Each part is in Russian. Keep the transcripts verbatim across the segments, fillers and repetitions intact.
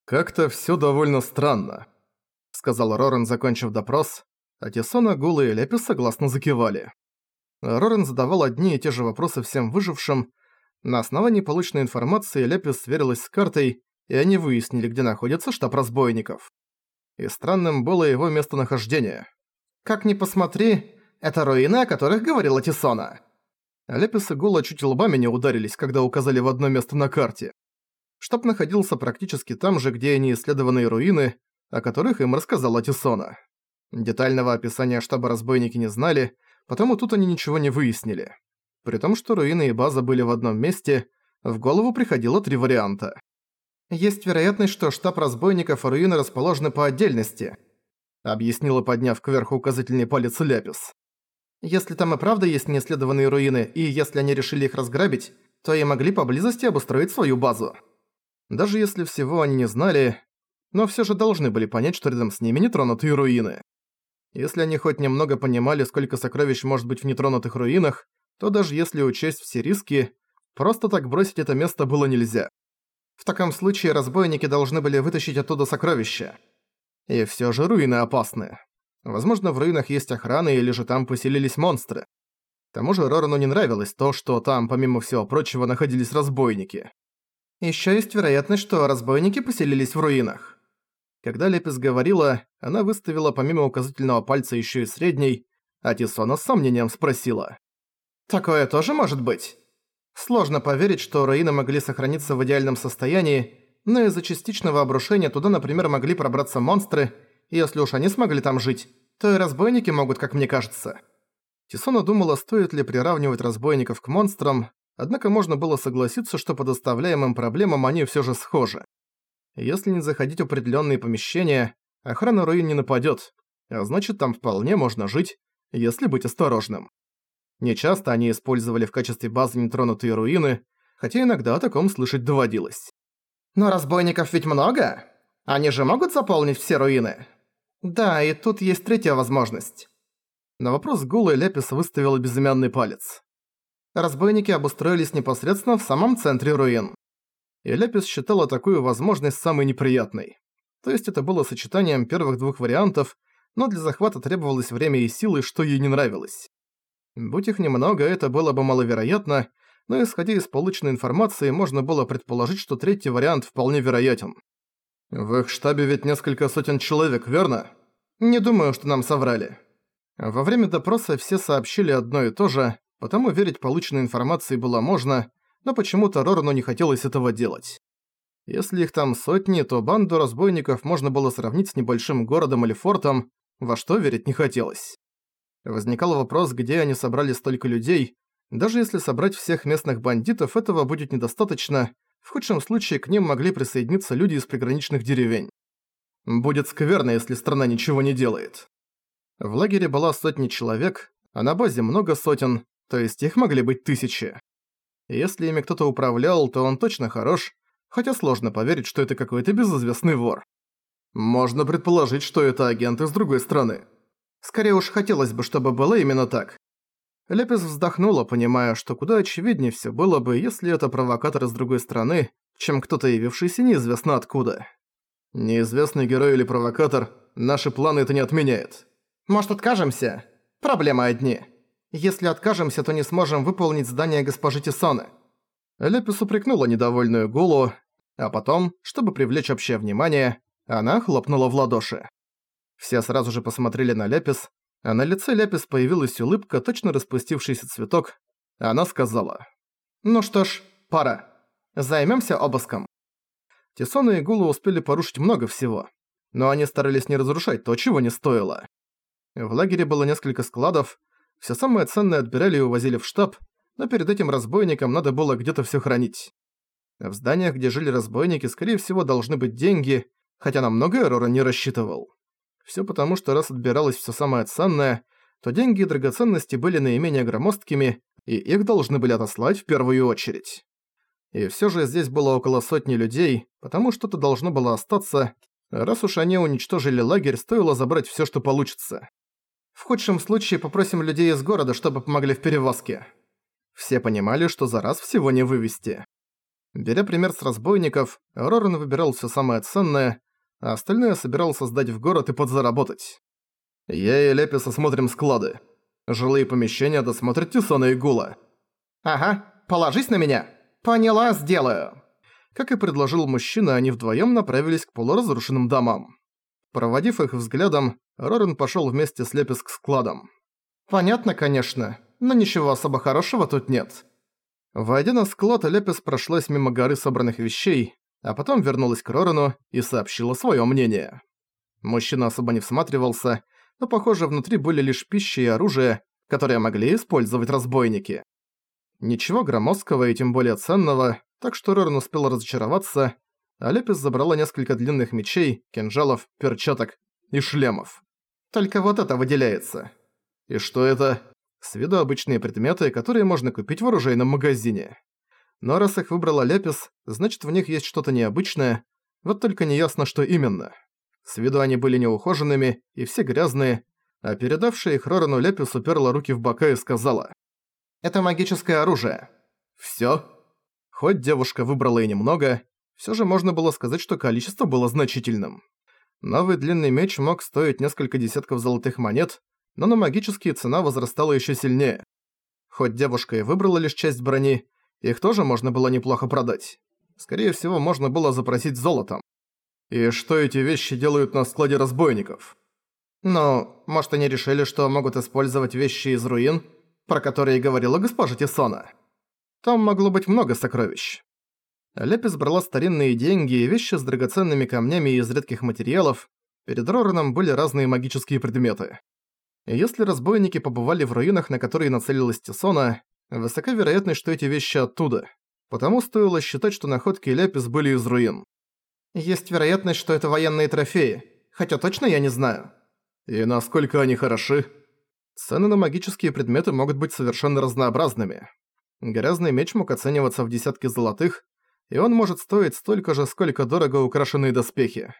«Как-то всё довольно странно», — сказал Роран, закончив допрос, а Тисона, Гула и Лепис согласно закивали. Роран задавал одни и те же вопросы всем выжившим. На основании полученной информации Лепис сверилась с картой, и они выяснили, где находится штаб разбойников. И странным было его местонахождение. «Как ни посмотри, это руины, о которых говорила Тисона». Лепис и Гула чуть лбами не ударились, когда указали в одно место на карте. Штаб находился практически там же, где и неисследованные руины, о которых им рассказала Тисона. Детального описания штаба разбойники не знали, потому тут они ничего не выяснили. При том, что руины и база были в одном месте, в голову приходило три варианта. «Есть вероятность, что штаб разбойников и руины расположены по отдельности», объяснила, подняв кверху указательный палец Ляпис. «Если там и правда есть неисследованные руины, и если они решили их разграбить, то и могли поблизости обустроить свою базу». Даже если всего они не знали, но всё же должны были понять, что рядом с ними нетронутые руины. Если они хоть немного понимали, сколько сокровищ может быть в нетронутых руинах, то даже если учесть все риски, просто так бросить это место было нельзя. В таком случае разбойники должны были вытащить оттуда сокровища. И всё же руины опасны. Возможно, в руинах есть охрана или же там поселились монстры. К тому же Рорану не нравилось то, что там, помимо всего прочего, находились разбойники. Ещё есть вероятность, что разбойники поселились в руинах. Когда Лепис говорила, она выставила помимо указательного пальца ещё и средний, а Тисона с сомнением спросила. «Такое тоже может быть?» Сложно поверить, что руины могли сохраниться в идеальном состоянии, но из-за частичного обрушения туда, например, могли пробраться монстры, и если уж они смогли там жить, то и разбойники могут, как мне кажется. Тисона думала, стоит ли приравнивать разбойников к монстрам, однако можно было согласиться, что по доставляемым проблемам они всё же схожи. Если не заходить в определённые помещения, охрана руин не нападёт, а значит, там вполне можно жить, если быть осторожным. Нечасто они использовали в качестве базы нетронутые руины, хотя иногда о таком слышать доводилось. «Но разбойников ведь много? Они же могут заполнить все руины?» «Да, и тут есть третья возможность». На вопрос Гула Лепис выставила безымянный палец. Разбойники обустроились непосредственно в самом центре руин. И Лепис считала такую возможность самой неприятной. То есть это было сочетанием первых двух вариантов, но для захвата требовалось время и силы, что ей не нравилось. Будь их немного, это было бы маловероятно, но исходя из полученной информации, можно было предположить, что третий вариант вполне вероятен. В их штабе ведь несколько сотен человек, верно? Не думаю, что нам соврали. Во время допроса все сообщили одно и то же, потому верить полученной информации было можно, но почему-то Рорану не хотелось этого делать. Если их там сотни, то банду разбойников можно было сравнить с небольшим городом или фортом, во что верить не хотелось. Возникал вопрос, где они собрали столько людей. Даже если собрать всех местных бандитов, этого будет недостаточно. В худшем случае к ним могли присоединиться люди из приграничных деревень. Будет скверно, если страна ничего не делает. В лагере была сотни человек, а на базе много сотен, то есть их могли быть тысячи. Если ими кто-то управлял, то он точно хорош, хотя сложно поверить, что это какой-то безызвестный вор. Можно предположить, что это агент из другой страны. Скорее уж хотелось бы, чтобы было именно так. Лепис вздохнула, понимая, что куда очевиднее всё было бы, если это провокатор из другой страны, чем кто-то явившийся неизвестно откуда. Неизвестный герой или провокатор, наши планы это не отменяет. Может, откажемся? Проблемы одни. Если откажемся, то не сможем выполнить задание госпожи Тисоны. Лепис упрекнула недовольную Гулу, а потом, чтобы привлечь общее внимание, она хлопнула в ладоши. Все сразу же посмотрели на Лепис, а на лице Лепис появилась улыбка, точно распустившийся цветок. Она сказала: «Ну что ж, пора. Займёмся обыском». Тисона и Гула успели порушить много всего, но они старались не разрушать то, чего не стоило. В лагере было несколько складов, всё самое ценное отбирали и увозили в штаб, но перед этим разбойникам надо было где-то всё хранить. В зданиях, где жили разбойники, скорее всего, должны быть деньги, хотя на многое Роран не рассчитывал. Всё потому, что раз отбиралось всё самое ценное, то деньги и драгоценности были наименее громоздкими, и их должны были отослать в первую очередь. И всё же здесь было около сотни людей, потому что-то должно было остаться, раз уж они уничтожили лагерь, стоило забрать всё, что получится. В худшем случае попросим людей из города, чтобы помогли в перевозке. Все понимали, что за раз всего не вывести. Беря пример с разбойников, Роран выбирал всё самое ценное, а остальное собирался сдать в город и подзаработать. «Я и Лепис осмотрим склады. Жилые помещения досмотрят Тисона и Гула». «Ага, положись на меня!» «Поняла, сделаю!» Как и предложил мужчина, они вдвоем направились к полуразрушенным домам. Проводив их взглядом, Роран пошёл вместе с Лепис к складам. «Понятно, конечно, но ничего особо хорошего тут нет». Войдя на склад, Лепис прошлась мимо горы собранных вещей, а потом вернулась к Рорану и сообщила своё мнение. Мужчина особо не всматривался, но, похоже, внутри были лишь пища и оружие, которые могли использовать разбойники. Ничего громоздкого и тем более ценного, так что Роран успел разочароваться, а Лепис забрала несколько длинных мечей, кинжалов, перчаток и шлемов. Только вот это выделяется. И что это? С виду обычные предметы, которые можно купить в оружейном магазине. Но раз их выбрала Лепис, значит в них есть что-то необычное, вот только неясно, что именно. С виду они были неухоженными и все грязные, а передавшая их Рорану Лепис уперла руки в бока и сказала: «Это магическое оружие». «Всё?» Хоть девушка выбрала и немного, всё же можно было сказать, что количество было значительным. Новый длинный меч мог стоить несколько десятков золотых монет, но на магические цена возрастала ещё сильнее. Хоть девушка и выбрала лишь часть брони, их тоже можно было неплохо продать. Скорее всего, можно было запросить золотом. И что эти вещи делают на складе разбойников? Ну, может, они решили, что могут использовать вещи из руин, про которые говорила госпожа Тисона. Там могло быть много сокровищ. Лепис брала старинные деньги и вещи с драгоценными камнями из редких материалов. Перед Рораном были разные магические предметы. И если разбойники побывали в руинах, на которые нацелилась Тисона, высока вероятность, что эти вещи оттуда. Потому стоило считать, что находки Лепис были из руин. Есть вероятность, что это военные трофеи, хотя точно я не знаю. И насколько они хороши? Цены на магические предметы могут быть совершенно разнообразными. Грязный меч мог оцениваться в десятки золотых, и он может стоить столько же, сколько дорого украшенные доспехи.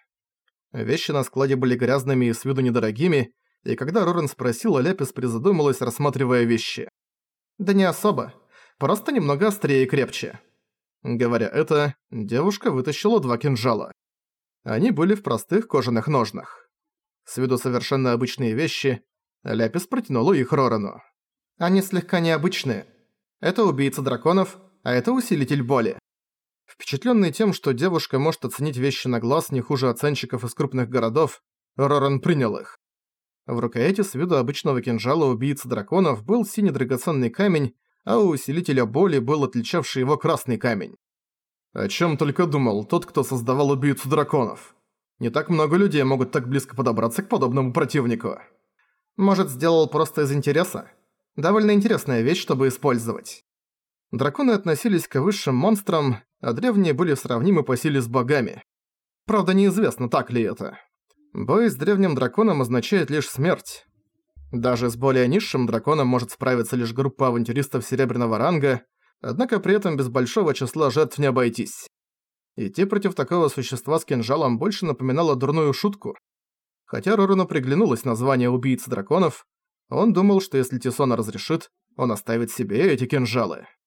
Вещи на складе были грязными и с виду недорогими, и когда Роран спросила, Лепис призадумалась, рассматривая вещи. «Да не особо. Просто немного острее и крепче». Говоря это, девушка вытащила два кинжала. Они были в простых кожаных ножнах. С виду совершенно обычные вещи, Лепис протянула их Рорану. «Они слегка необычные. Это убийца драконов, а это усилитель боли». Впечатлённый тем, что девушка может оценить вещи на глаз не хуже оценщиков из крупных городов, Роран принял их. В рукояти с виду обычного кинжала убийцы драконов был синий драгоценный камень, а у усилителя боли был отличавший его красный камень. О чём только думал тот, кто создавал убийцу драконов. Не так много людей могут так близко подобраться к подобному противнику. Может, сделал просто из интереса? Довольно интересная вещь, чтобы использовать. Драконы относились к высшим монстрам, а древние были сравнимы по силе с богами. Правда, неизвестно, так ли это. Бой с древним драконом означает лишь смерть. Даже с более низшим драконом может справиться лишь группа авантюристов серебряного ранга, однако при этом без большого числа жертв не обойтись. Идти против такого существа с кинжалом больше напоминало дурную шутку. Хотя Рорану приглянулось название убийц драконов, он думал, что если Тисона разрешит, он оставит себе эти кинжалы.